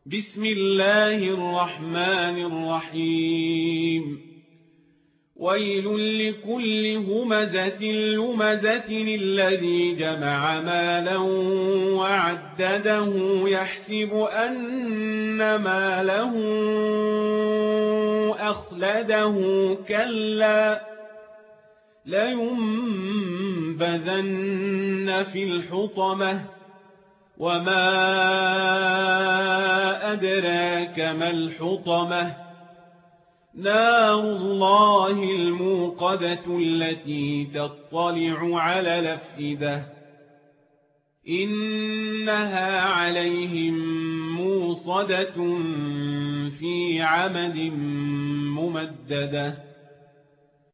بسم الله الرحمن الرحيم ويل لكل همزة لمزة الذي جمع مالا وعدده يحسب أن ماله أخلده كلا لينبذن في الحطمة وما أدراك ما الحطمة نار الله الموقدة التي تطلع على الأفئدة إنها عليهم موصدة في عمد ممددة